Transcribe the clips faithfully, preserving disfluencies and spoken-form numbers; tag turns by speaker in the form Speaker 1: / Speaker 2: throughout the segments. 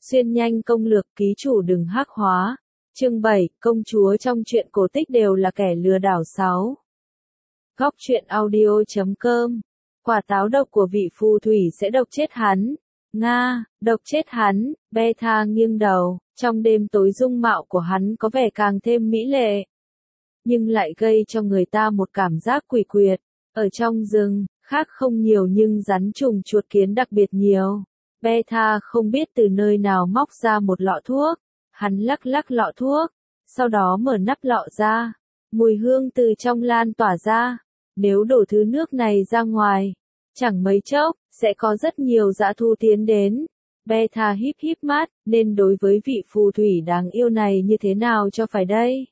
Speaker 1: Xuyên nhanh công lược ký chủ đừng hắc hóa. Chương bảy, công chúa trong truyện cổ tích đều là kẻ lừa đảo sáu. Góc truyện audio chấm com. Quả táo độc của vị phù thủy sẽ độc chết hắn. Nga, độc chết hắn, Beta nghiêng đầu, trong đêm tối dung mạo của hắn có vẻ càng thêm mỹ lệ. Nhưng lại gây cho người ta một cảm giác quỷ quyệt. Ở trong rừng, khác không nhiều nhưng rắn trùng chuột kiến đặc biệt nhiều. Beta không biết từ nơi nào móc ra một lọ thuốc. Hắn lắc lắc lọ thuốc, sau đó mở nắp lọ ra. Mùi hương từ trong lan tỏa ra. Nếu đổ thứ nước này ra ngoài, chẳng mấy chốc, sẽ có rất nhiều dã thú tiến đến. Beta híp híp mắt, nên đối với vị phù thủy đáng yêu này như thế nào cho phải đây?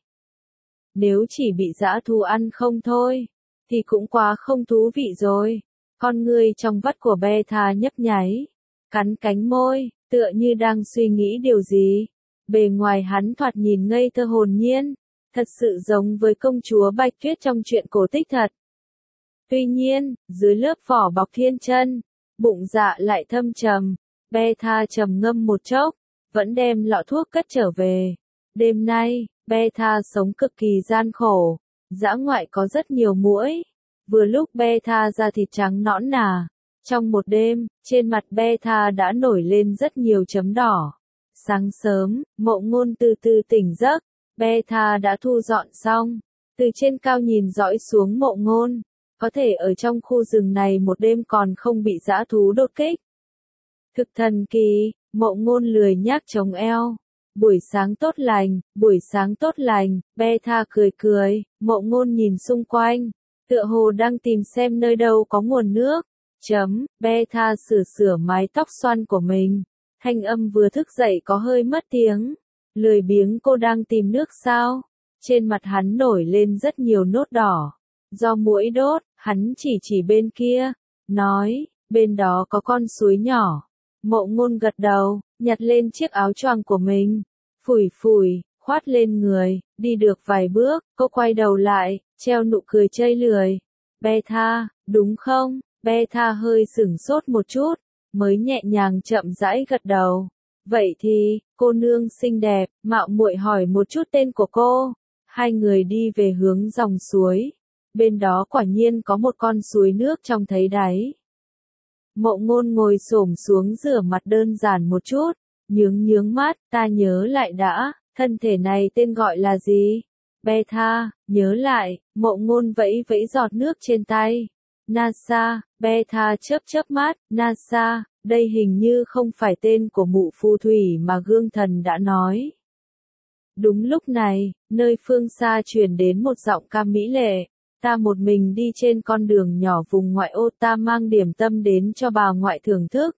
Speaker 1: Nếu chỉ bị dã thú ăn không thôi, thì cũng quá không thú vị rồi. Con người trong vắt của Beta nhấp nháy, cắn cánh môi, tựa như đang suy nghĩ điều gì. Bề ngoài hắn thoạt nhìn ngây thơ hồn nhiên, thật sự giống với công chúa Bạch Tuyết trong truyện cổ tích thật. Tuy nhiên, dưới lớp vỏ bọc thiên chân, bụng dạ lại thâm trầm. Beta trầm ngâm một chốc, vẫn đem lọ thuốc cất trở về. Đêm nay, Beta sống cực kỳ gian khổ. Dã ngoại có rất nhiều muỗi. Vừa lúc Beta da thịt trắng nõn nà. Trong một đêm, trên mặt Beta đã nổi lên rất nhiều chấm đỏ. Sáng sớm, Mộ Ngôn từ từ tỉnh giấc. Beta đã thu dọn xong. Từ trên cao nhìn dõi xuống Mộ Ngôn. Có thể ở trong khu rừng này một đêm còn không bị dã thú đột kích. Thực thần kỳ, Mộ Ngôn lười nhác chống eo. Buổi sáng tốt lành, buổi sáng tốt lành, Beta cười cười. Mộ Ngôn nhìn xung quanh, tựa hồ đang tìm xem nơi đâu có nguồn nước. Chấm, Beta sửa sửa mái tóc xoăn của mình. Thanh âm vừa thức dậy có hơi mất tiếng. Lười biếng cô đang tìm nước sao? Trên mặt hắn nổi lên rất nhiều nốt đỏ. Do muỗi đốt, hắn chỉ chỉ bên kia. Nói, bên đó có con suối nhỏ. Mộ Ngôn gật đầu, nhặt lên chiếc áo choàng của mình. Phủi phủi, khoát lên người, đi được vài bước, cô quay đầu lại, treo nụ cười chây lười. Beta, đúng không? Beta hơi sửng sốt một chút, mới nhẹ nhàng chậm rãi gật đầu. Vậy thì, cô nương xinh đẹp, mạo muội hỏi một chút tên của cô. Hai người đi về hướng dòng suối. Bên đó quả nhiên có một con suối nước trong thấy đáy. Mộ Ngôn ngồi xổm xuống rửa mặt đơn giản một chút, nhướng nhướng mắt, ta nhớ lại đã, thân thể này tên gọi là gì? Beta, nhớ lại, Mộ Ngôn vẫy vẫy giọt nước trên tay. Nasa, Beta chớp chớp mắt, Nasa, đây hình như không phải tên của mụ phù thủy mà Gương Thần đã nói. Đúng lúc này, nơi phương xa truyền đến một giọng ca mỹ lệ. Ta một mình đi trên con đường nhỏ vùng ngoại ô, ta mang điểm tâm đến cho bà ngoại thưởng thức.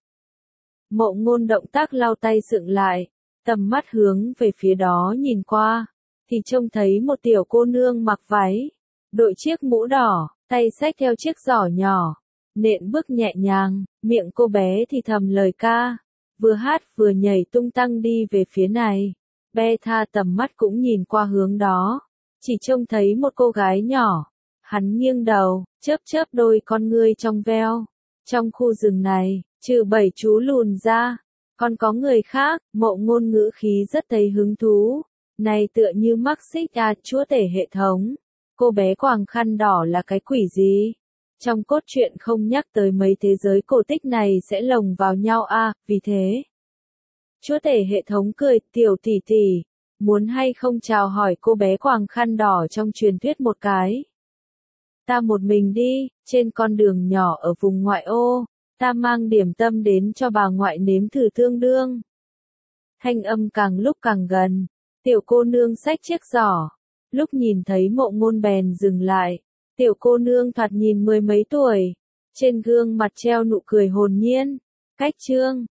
Speaker 1: Mộ Ngôn động tác lau tay dựng lại, tầm mắt hướng về phía đó nhìn qua, thì trông thấy một tiểu cô nương mặc váy, đội chiếc mũ đỏ, tay xách theo chiếc giỏ nhỏ, nện bước nhẹ nhàng, miệng cô bé thì thầm lời ca, vừa hát vừa nhảy tung tăng đi về phía này. Beta tầm mắt cũng nhìn qua hướng đó, chỉ trông thấy một cô gái nhỏ. Hắn nghiêng đầu, chớp chớp đôi con ngươi trong veo. Trong khu rừng này, trừ bảy chú lùn ra, còn có người khác. Mộ Ngôn ngữ khí rất thấy hứng thú. Này tựa như mắc xích à, chúa tể hệ thống. Cô bé quàng khăn đỏ là cái quỷ gì? Trong cốt truyện không nhắc tới mấy thế giới cổ tích này sẽ lồng vào nhau à, vì thế. Chúa tể hệ thống cười, tiểu tỷ tỷ, muốn hay không chào hỏi cô bé quàng khăn đỏ trong truyền thuyết một cái. Ta một mình đi, trên con đường nhỏ ở vùng ngoại ô, ta mang điểm tâm đến cho bà ngoại nếm thử tương đương. Thanh âm càng lúc càng gần, tiểu cô nương xách chiếc giỏ, lúc nhìn thấy Mộ Ngôn bèn dừng lại. Tiểu cô nương thoạt nhìn mười mấy tuổi, trên gương mặt treo nụ cười hồn nhiên. Cách chương,